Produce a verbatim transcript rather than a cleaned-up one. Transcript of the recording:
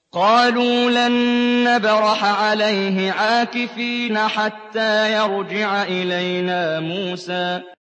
قَالُوا لَن نَّبْرَحَ عَلَيْهِ عَاكِفِينَ حَتَّىٰ يَرْجِعَ إِلَيْنَا مُوسَىٰ